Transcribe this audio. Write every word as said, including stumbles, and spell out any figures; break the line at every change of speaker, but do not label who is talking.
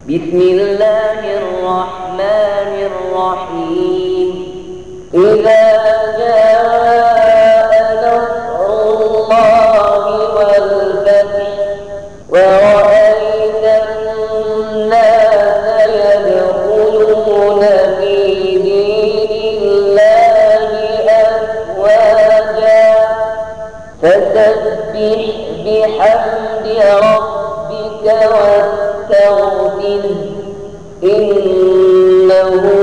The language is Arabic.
بسم الله الرحمن الرحيم. إذا جاء نصر الله والفتح ورأيت الناس يدخلون في دين الله أفواجا فسبح بحمد ربك واستغفره إنه